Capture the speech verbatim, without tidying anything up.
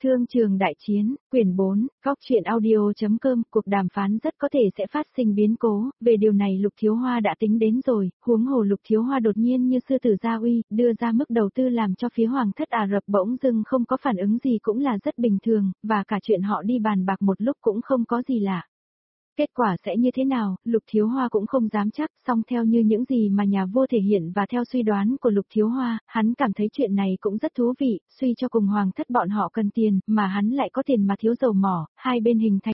Thương trường đại chiến, quyển bốn, góc truyện audio.com, cuộc đàm phán rất có thể sẽ phát sinh biến cố, về điều này Lục Thiếu Hoa đã tính đến rồi, huống hồ Lục Thiếu Hoa đột nhiên như sư tử gia uy, đưa ra mức đầu tư làm cho phía Hoàng thất Ả Rập bỗng dưng không có phản ứng gì cũng là rất bình thường, và cả chuyện họ đi bàn bạc một lúc cũng không có gì lạ. Kết quả sẽ như thế nào, Lục Thiếu Hoa cũng không dám chắc, song theo như những gì mà nhà vua thể hiện và theo suy đoán của Lục Thiếu Hoa, hắn cảm thấy chuyện này cũng rất thú vị, suy cho cùng Hoàng thất bọn họ cần tiền, mà hắn lại có tiền mà thiếu dầu mỏ, hai bên hình thành